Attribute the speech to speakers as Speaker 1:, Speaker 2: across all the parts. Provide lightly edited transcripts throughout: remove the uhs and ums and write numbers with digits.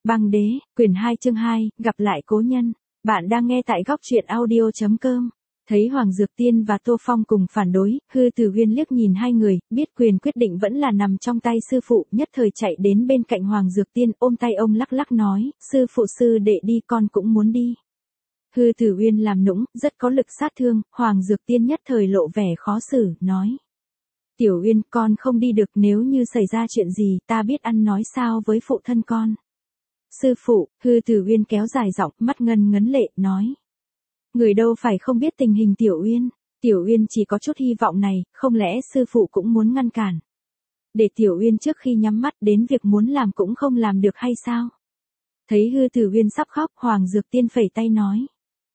Speaker 1: Băng đế, quyển 2 chương 2, gặp lại cố nhân. Bạn đang nghe tại góc truyện audio.com. Thấy Hoàng Dược Tiên và Tô Phong cùng phản đối, Hư Tử Uyên liếc nhìn hai người, biết quyền quyết định vẫn là nằm trong tay sư phụ, nhất thời chạy đến bên cạnh Hoàng Dược Tiên, ôm tay ông lắc lắc nói, sư phụ sư đệ đi, con cũng muốn đi. Hư Tử Uyên làm nũng, rất có lực sát thương, Hoàng Dược Tiên nhất thời lộ vẻ khó xử, nói. Tiểu Uyên, con không đi được, nếu như xảy ra chuyện gì, ta biết ăn nói sao với phụ thân con. Sư phụ, Hư Tử Uyên kéo dài giọng, mắt ngân ngấn lệ, nói. Người đâu phải không biết tình hình Tiểu Uyên. Tiểu Uyên chỉ có chút hy vọng này, không lẽ sư phụ cũng muốn ngăn cản. Để Tiểu Uyên trước khi nhắm mắt đến việc muốn làm cũng không làm được hay sao? Thấy Hư Tử Uyên sắp khóc, Hoàng Dược Tiên phẩy tay nói.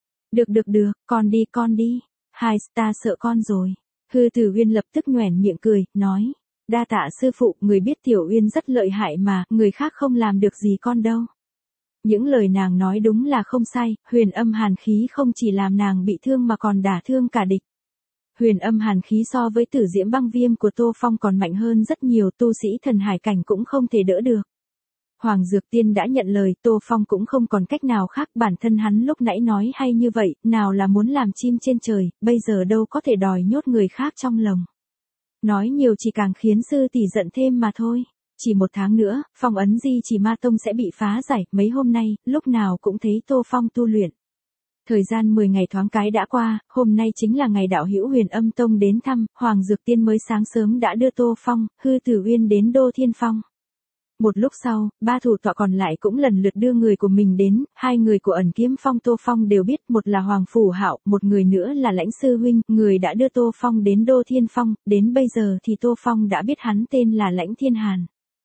Speaker 1: Được, con đi. Hai, ta sợ con rồi. Hư Tử Uyên lập tức nhoẻn miệng cười, nói. Đa tạ sư phụ, người biết Tiểu Uyên rất lợi hại mà, người khác không làm được gì con đâu. Những lời nàng nói đúng là không sai, huyền âm hàn khí không chỉ làm nàng bị thương mà còn đả thương cả địch. Huyền âm hàn khí so với tử diễm băng viêm của Tô Phong còn mạnh hơn rất nhiều, tu sĩ thần hải cảnh cũng không thể đỡ được. Hoàng Dược Tiên đã nhận lời, Tô Phong cũng không còn cách nào khác, bản thân hắn lúc nãy nói hay như vậy, nào là muốn làm chim trên trời, bây giờ đâu có thể đòi nhốt người khác trong lồng. Nói nhiều chỉ càng khiến sư tỷ giận thêm mà thôi. Chỉ 1 tháng nữa, phong ấn Di Chỉ Ma Tông sẽ bị phá giải, mấy hôm nay, lúc nào cũng thấy Tô Phong tu luyện. Thời gian 10 ngày thoáng cái đã qua, hôm nay chính là ngày đạo hữu Huyền Âm Tông đến thăm, Hoàng Dược Tiên mới sáng sớm đã đưa Tô Phong, Hư Tử Uyên đến Đô Thiên Phong. Một lúc sau, 3 thủ tọa còn lại cũng lần lượt đưa người của mình đến, 2 người của Ẩn Kiếm Phong Tô Phong đều biết, một là Hoàng Phủ Hạo, một người nữa là Lãnh Sư Huynh, người đã đưa Tô Phong đến Đô Thiên Phong, đến bây giờ thì Tô Phong đã biết hắn tên là Lãnh Thiên Hàn.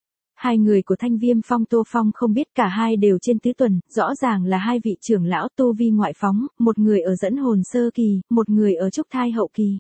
Speaker 1: 2 người của Thanh Viêm Phong Tô Phong không biết, cả hai đều trên tứ tuần, rõ ràng là 2 vị trưởng lão tu vi ngoại phóng, một người ở dẫn hồn sơ kỳ, một người ở trúc thai hậu kỳ.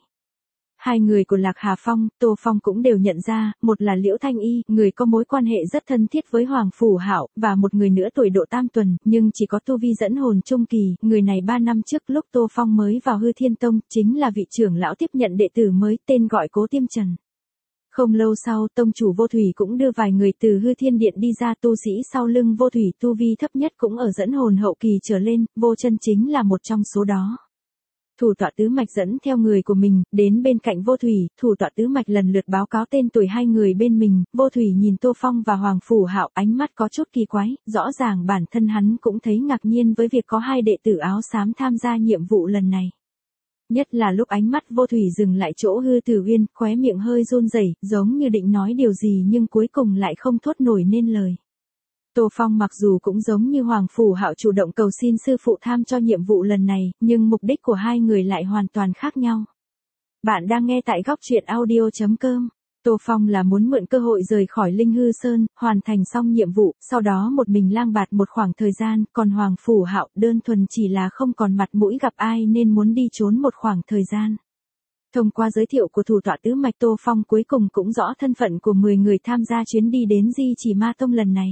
Speaker 1: 2 người của Lạc Hà Phong, Tô Phong cũng đều nhận ra, một là Liễu Thanh Y, người có mối quan hệ rất thân thiết với Hoàng Phủ Hạo, và một người nữa tuổi độ tam tuần, nhưng chỉ có tu vi dẫn hồn trung kỳ, người này 3 năm trước lúc Tô Phong mới vào Hư Thiên Tông, chính là vị trưởng lão tiếp nhận đệ tử mới, tên gọi Cố Tiêm Trần. Không lâu sau, tông chủ Vô Thủy cũng đưa vài người từ Hư Thiên Điện đi ra, tu sĩ sau lưng Vô Thủy tu vi thấp nhất cũng ở dẫn hồn hậu kỳ trở lên, Vô Chân chính là một trong số đó. Thủ tọa tứ mạch dẫn theo người của mình, đến bên cạnh Vô Thủy, thủ tọa tứ mạch lần lượt báo cáo tên tuổi 2 người bên mình, Vô Thủy nhìn Tô Phong và Hoàng Phủ Hạo, ánh mắt có chút kỳ quái, rõ ràng bản thân hắn cũng thấy ngạc nhiên với việc có 2 đệ tử áo xám tham gia nhiệm vụ lần này. Nhất là lúc ánh mắt Vô Thủy dừng lại chỗ Hư Tử Uyên, khóe miệng hơi run rẩy, giống như định nói điều gì nhưng cuối cùng lại không thốt nổi nên lời. Tô Phong mặc dù cũng giống như Hoàng Phủ Hạo chủ động cầu xin sư phụ tham cho nhiệm vụ lần này, nhưng mục đích của 2 người lại hoàn toàn khác nhau. Bạn đang nghe tại góc truyện audio.com. Tô Phong là muốn mượn cơ hội rời khỏi Linh Hư Sơn, hoàn thành xong nhiệm vụ, sau đó một mình lang bạt một khoảng thời gian, còn Hoàng Phủ Hạo đơn thuần chỉ là không còn mặt mũi gặp ai nên muốn đi trốn một khoảng thời gian. Thông qua giới thiệu của thủ tọa tứ mạch, Tô Phong cuối cùng cũng rõ thân phận của 10 người tham gia chuyến đi đến Di Chỉ Ma Tông lần này.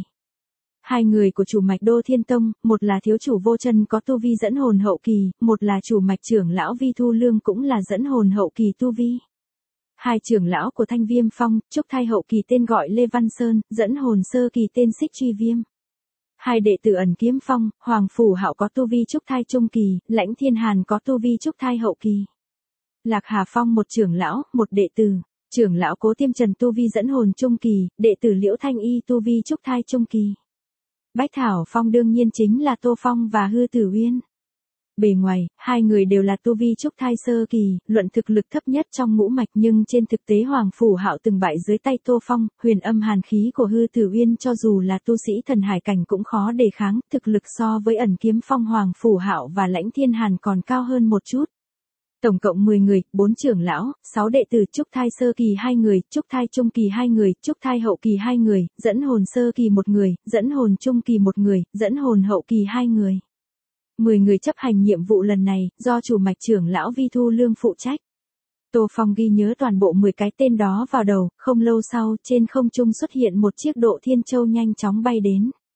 Speaker 1: 2 người của chủ mạch Đô Thiên Tông, một là thiếu chủ Vô Chân có tu vi dẫn hồn hậu kỳ, một là chủ mạch trưởng lão Vi Thu Lương cũng là dẫn hồn hậu kỳ tu vi. 2 trưởng lão của Thanh Viêm Phong, trúc thai hậu kỳ tên gọi Lê Văn Sơn, dẫn hồn sơ kỳ tên Xích Truy Viêm. 2 đệ tử Ẩn Kiếm Phong, Hoàng Phủ Hạo có tu vi trúc thai trung kỳ, Lãnh Thiên Hàn có tu vi trúc thai hậu kỳ. Lạc Hà Phong một trưởng lão, một đệ tử, trưởng lão Cố Tiêm Trần tu vi dẫn hồn trung kỳ, đệ tử Liễu Thanh Y tu vi trúc thai trung kỳ. Bách Thảo Phong đương nhiên chính là Tô Phong và Hư Tử Uyên. Bề ngoài, 2 người đều là tu vi trúc thai sơ kỳ, luận thực lực thấp nhất trong ngũ mạch, nhưng trên thực tế Hoàng Phủ Hạo từng bại dưới tay Tô Phong, huyền âm hàn khí của Hư Tử Uyên cho dù là tu sĩ thần hải cảnh cũng khó đề kháng, thực lực so với Ẩn Kiếm Phong Hoàng Phủ Hạo và Lãnh Thiên Hàn còn cao hơn một chút. Tổng cộng 10 người, 4 trưởng lão, 6 đệ tử trúc thai sơ kỳ 2 người, trúc thai trung kỳ 2 người, trúc thai hậu kỳ 2 người, dẫn hồn sơ kỳ 1 người, dẫn hồn trung kỳ 1 người, dẫn hồn hậu kỳ 2 người. 10 người chấp hành nhiệm vụ lần này, do chủ mạch trưởng lão Vi Thu Lương phụ trách. Tô Phong ghi nhớ toàn bộ 10 cái tên đó vào đầu, không lâu sau, trên không trung xuất hiện một chiếc Độ Thiên Châu nhanh chóng bay đến.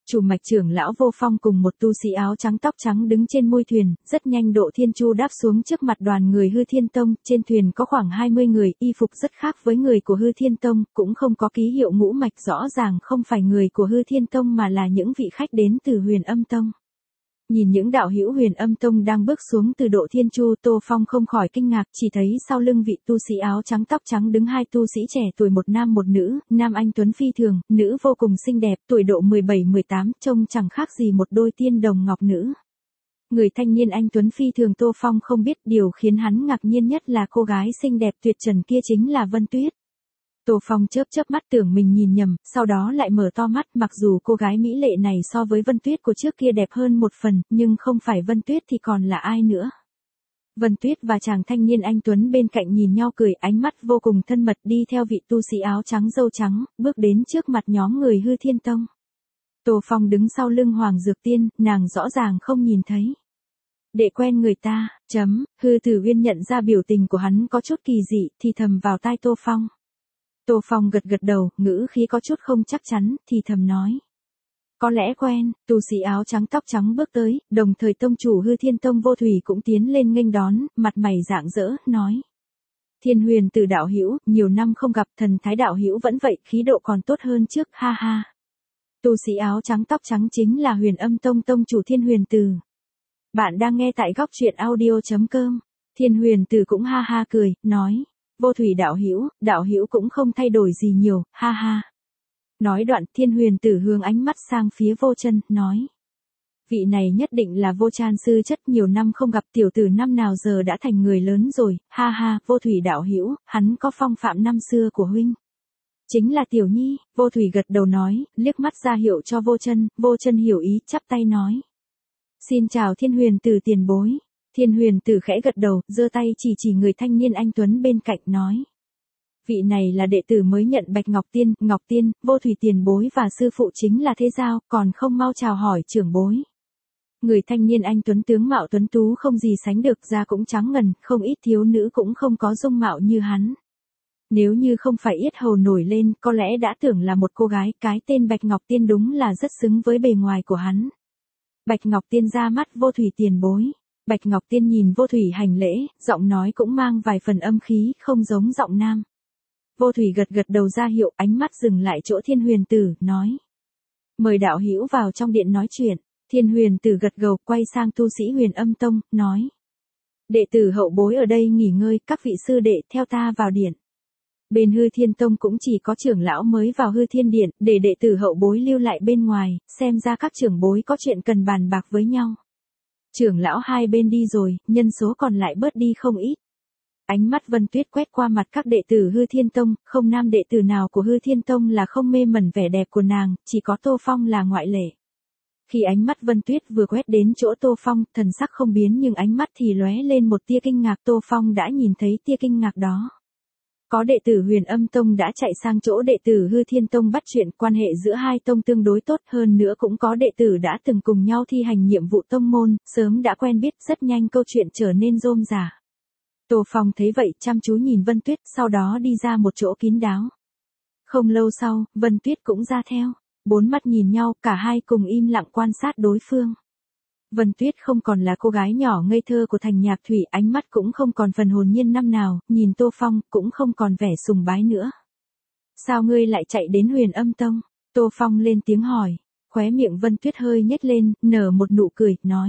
Speaker 1: Chủ mạch trưởng lão Vô Phong cùng một tu sĩ áo trắng tóc trắng đứng trên mui thuyền, rất nhanh Độ Thiên Chu đáp xuống trước mặt đoàn người Hư Thiên Tông, trên thuyền có khoảng 20 người, y phục rất khác với người của Hư Thiên Tông, cũng không có ký hiệu ngũ mạch, rõ ràng không phải người của Hư Thiên Tông mà là những vị khách đến từ Huyền Âm Tông. Nhìn những đạo hữu Huyền Âm Tông đang bước xuống từ Độ Thiên Chu, Tô Phong không khỏi kinh ngạc, chỉ thấy sau lưng vị tu sĩ áo trắng tóc trắng đứng hai tu sĩ trẻ tuổi, một nam một nữ, nam anh tuấn phi thường, nữ vô cùng xinh đẹp, tuổi độ 17-18, trông chẳng khác gì một đôi tiên đồng ngọc nữ. Người thanh niên anh tuấn phi thường Tô Phong không biết, điều khiến hắn ngạc nhiên nhất là cô gái xinh đẹp tuyệt trần kia chính là Vân Tuyết. Tô Phong chớp chớp mắt tưởng mình nhìn nhầm, sau đó lại mở to mắt, mặc dù cô gái mỹ lệ này so với Vân Tuyết của trước kia đẹp hơn một phần, nhưng không phải Vân Tuyết thì còn là ai nữa. Vân Tuyết và chàng thanh niên anh tuấn bên cạnh nhìn nhau cười, ánh mắt vô cùng thân mật, đi theo vị tu sĩ áo trắng râu trắng, bước đến trước mặt nhóm người Hư Thiên Tông. Tô Phong đứng sau lưng Hoàng Dược Tiên, nàng rõ ràng không nhìn thấy. Để quen người ta, Hư Tử Uyên nhận ra biểu tình của hắn có chút kỳ dị, thì thầm vào tai Tô Phong. Tô Phong gật gật đầu, ngữ khí có chút không chắc chắn, thì thầm nói. Có lẽ quen, tu sĩ áo trắng tóc trắng bước tới, đồng thời tông chủ Hư Thiên Tông Vô Thủy cũng tiến lên nghênh đón, mặt mày rạng rỡ, nói. Thiên Huyền Tử đạo hữu, nhiều năm không gặp, thần thái đạo hữu vẫn vậy, khí độ còn tốt hơn trước, ha ha. Tu sĩ áo trắng tóc trắng chính là Huyền Âm Tông tông chủ Thiên Huyền Tử. Bạn đang nghe tại góc truyện audio.com. Thiên Huyền Tử cũng ha ha cười, nói. Vô Thủy đạo hữu cũng không thay đổi gì nhiều, ha ha. Nói đoạn, Thiên Huyền Tử hướng ánh mắt sang phía Vô Chân, nói. Vị này nhất định là Vô Tràn sư chất, nhiều năm không gặp, tiểu tử năm nào giờ đã thành người lớn rồi, ha ha. Vô Thủy đạo hữu, hắn có phong phạm năm xưa của huynh. Chính là Tiểu Nhi. Vô Thủy gật đầu nói, liếc mắt ra hiệu cho Vô Chân hiểu ý, chắp tay nói. Xin chào Thiên Huyền Tử tiền bối. Thiên Huyền Tử khẽ gật đầu, giơ tay chỉ người thanh niên anh tuấn bên cạnh, nói. Vị này là đệ tử mới nhận Bạch Ngọc Tiên, Vô Thủy tiền bối và sư phụ chính là Thế Giao, còn không mau chào hỏi trưởng bối. Người thanh niên anh tuấn tướng mạo tuấn tú không gì sánh được, da cũng trắng ngần, không ít thiếu nữ cũng không có dung mạo như hắn. Nếu như không phải yết hầu nổi lên, có lẽ đã tưởng là một cô gái, cái tên Bạch Ngọc Tiên đúng là rất xứng với bề ngoài của hắn. Bạch Ngọc Tiên ra mắt Vô Thủy tiền bối. Bạch Ngọc Tiên nhìn Vô Thủy hành lễ, giọng nói cũng mang vài phần âm khí, không giống giọng nam. Vô Thủy gật gật đầu ra hiệu, ánh mắt dừng lại chỗ Thiên Huyền Tử, nói. Mời đạo hữu vào trong điện nói chuyện. Thiên Huyền Tử gật gđầu, quay sang tu sĩ Huyền Âm Tông, nói. Đệ tử hậu bối ở đây nghỉ ngơi, các vị sư đệ theo ta vào điện. Bên Hư Thiên Tông cũng chỉ có trưởng lão mới vào Hư Thiên Điện, để đệ tử hậu bối lưu lại bên ngoài, xem ra các trưởng bối có chuyện cần bàn bạc với nhau. Trưởng lão hai bên đi rồi, nhân số còn lại bớt đi không ít. Ánh mắt Vân Tuyết quét qua mặt các đệ tử Hư Thiên Tông, không nam đệ tử nào của Hư Thiên Tông là không mê mẩn vẻ đẹp của nàng, chỉ có Tô Phong là ngoại lệ. Khi ánh mắt Vân Tuyết vừa quét đến chỗ Tô Phong, thần sắc không biến nhưng ánh mắt thì lóe lên một tia kinh ngạc, Tô Phong đã nhìn thấy tia kinh ngạc đó. Có đệ tử Huyền Âm Tông đã chạy sang chỗ đệ tử Hư Thiên Tông bắt chuyện, quan hệ giữa hai tông tương đối tốt, hơn nữa cũng có đệ tử đã từng cùng nhau thi hành nhiệm vụ tông môn, sớm đã quen biết, rất nhanh câu chuyện trở nên rôm rả. Tô Phong thấy vậy, chăm chú nhìn Vân Tuyết, sau đó đi ra một chỗ kín đáo. Không lâu sau, Vân Tuyết cũng ra theo. Bốn mắt nhìn nhau, cả hai cùng im lặng quan sát đối phương. Vân Tuyết không còn là cô gái nhỏ ngây thơ của Thành Nhạc Thủy, ánh mắt cũng không còn phần hồn nhiên năm nào, nhìn Tô Phong, cũng không còn vẻ sùng bái nữa. Sao ngươi lại chạy đến Huyền Âm Tông? Tô Phong lên tiếng hỏi. Khóe miệng Vân Tuyết hơi nhếch lên, nở một nụ cười, nói.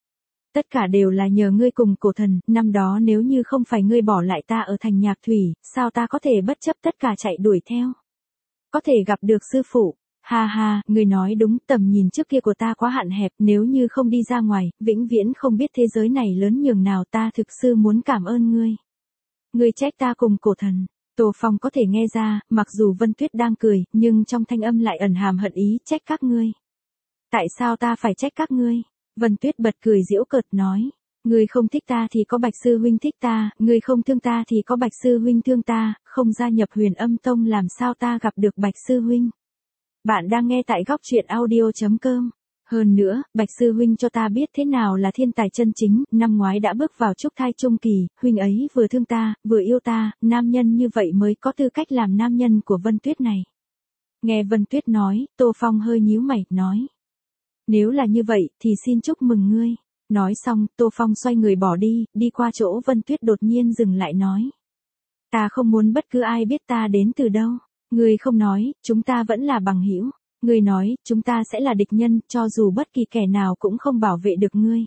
Speaker 1: Tất cả đều là nhờ ngươi cùng cổ thần, năm đó nếu như không phải ngươi bỏ lại ta ở Thành Nhạc Thủy, sao ta có thể bất chấp tất cả chạy đuổi theo? Có thể gặp được sư phụ. Ha ha, ngươi nói đúng, tầm nhìn trước kia của ta quá hạn hẹp, nếu như không đi ra ngoài, vĩnh viễn không biết thế giới này lớn nhường nào, ta thực sự muốn cảm ơn ngươi. Ngươi trách ta cùng cổ thần. Tô Phong có thể nghe ra, mặc dù Vân Tuyết đang cười, nhưng trong thanh âm lại ẩn hàm hận ý, trách các ngươi. Tại sao ta phải trách các ngươi? Vân Tuyết bật cười giễu cợt nói. Ngươi không thích ta thì có Bạch sư huynh thích ta, ngươi không thương ta thì có Bạch sư huynh thương ta, không gia nhập Huyền Âm Tông làm sao ta gặp được Bạch sư huynh? Bạn đang nghe tại góc truyện audio.com. Hơn nữa, Bạch sư huynh cho ta biết thế nào là thiên tài chân chính, năm ngoái đã bước vào trúc thai trung kỳ, huynh ấy vừa thương ta, vừa yêu ta, nam nhân như vậy mới có tư cách làm nam nhân của Vân Tuyết này. Nghe Vân Tuyết nói, Tô Phong hơi nhíu mày, nói. Nếu là như vậy thì xin chúc mừng ngươi. Nói xong, Tô Phong xoay người bỏ đi, đi qua chỗ Vân Tuyết đột nhiên dừng lại nói. Ta không muốn bất cứ ai biết ta đến từ đâu. Ngươi không nói, chúng ta vẫn là bằng hữu. Ngươi nói, chúng ta sẽ là địch nhân, cho dù bất kỳ kẻ nào cũng không bảo vệ được ngươi.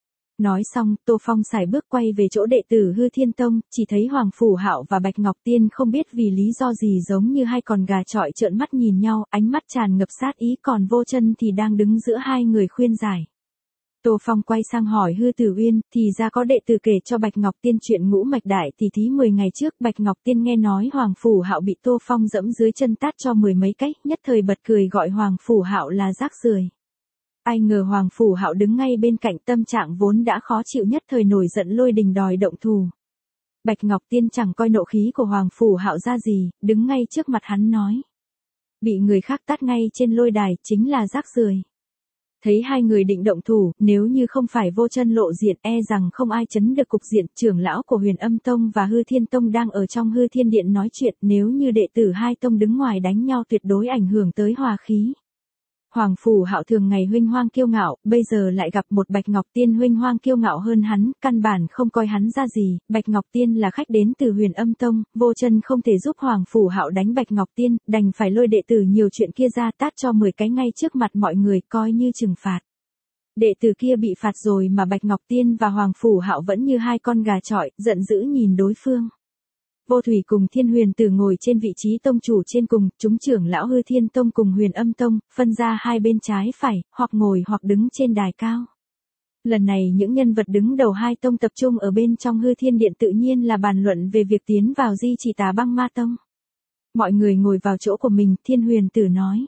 Speaker 1: Nói xong, Tô Phong sải bước quay về chỗ đệ tử Hư Thiên Tông, chỉ thấy Hoàng Phủ Hạo và Bạch Ngọc Tiên không biết vì lý do gì giống như hai con gà chọi trợn mắt nhìn nhau, ánh mắt tràn ngập sát ý, còn Vô Chân thì đang đứng giữa hai người khuyên giải. Tô Phong quay sang hỏi Hư Tử Uyên, thì ra có đệ tử kể cho Bạch Ngọc Tiên chuyện ngũ mạch đại tỷ thí 10 ngày trước, Bạch Ngọc Tiên nghe nói Hoàng Phủ Hạo bị Tô Phong dẫm dưới chân tát cho 10 mấy cái, nhất thời bật cười gọi Hoàng Phủ Hạo là rác rưởi. Ai ngờ Hoàng Phủ Hạo đứng ngay bên cạnh, tâm trạng vốn đã khó chịu nhất thời nổi giận lôi đình đòi động thủ. Bạch Ngọc Tiên chẳng coi nộ khí của Hoàng Phủ Hạo ra gì, đứng ngay trước mặt hắn nói. Bị người khác tát ngay trên lôi đài chính là rác rưởi. Thấy hai người định động thủ, nếu như không phải Vô Chân lộ diện e rằng không ai chấn được cục diện. Trưởng lão của Huyền Âm Tông và Hư Thiên Tông đang ở trong Hư Thiên Điện nói chuyện, nếu như đệ tử hai tông đứng ngoài đánh nhau tuyệt đối ảnh hưởng tới hòa khí. Hoàng Phủ Hạo thường ngày huênh hoang kiêu ngạo, bây giờ lại gặp một Bạch Ngọc Tiên huênh hoang kiêu ngạo hơn hắn, căn bản không coi hắn ra gì. Bạch Ngọc Tiên là khách đến từ Huyền Âm Tông, Vô Chân không thể giúp Hoàng Phủ Hạo đánh Bạch Ngọc Tiên, đành phải lôi đệ tử nhiều chuyện kia ra tát cho 10 cái ngay trước mặt mọi người, coi như trừng phạt. Đệ tử kia bị phạt rồi mà Bạch Ngọc Tiên và Hoàng Phủ Hạo vẫn như hai con gà chọi, giận dữ nhìn đối phương. Vô Thủy cùng Thiên Huyền Tử ngồi trên vị trí tông chủ trên cùng, chúng trưởng lão Hư Thiên Tông cùng Huyền Âm Tông, phân ra hai bên trái phải, hoặc ngồi hoặc đứng trên đài cao. Lần này những nhân vật đứng đầu hai tông tập trung ở bên trong Hư Thiên Điện, tự nhiên là bàn luận về việc tiến vào Di Chỉ Tà Băng Ma Tông. Mọi người ngồi vào chỗ của mình, Thiên Huyền Tử nói.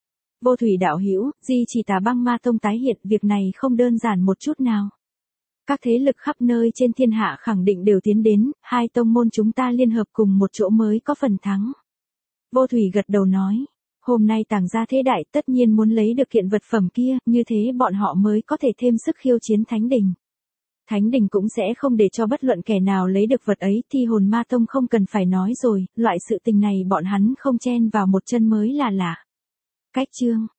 Speaker 1: Vô Thủy đạo hữu, Di Chỉ Tà Băng Ma Tông tái hiện, việc này không đơn giản một chút nào. Các thế lực khắp nơi trên thiên hạ khẳng định đều tiến đến, hai tông môn chúng ta liên hợp cùng một chỗ mới có phần thắng. Vô Thủy gật đầu nói, hôm nay Tàng gia thế đại tất nhiên muốn lấy được kiện vật phẩm kia, như thế bọn họ mới có thể thêm sức khiêu chiến Thánh Đình. Thánh Đình cũng sẽ không để cho bất luận kẻ nào lấy được vật ấy, Thi Hồn Ma Tông không cần phải nói rồi, loại sự tình này bọn hắn không chen vào một chân mới là lạ. Cách chương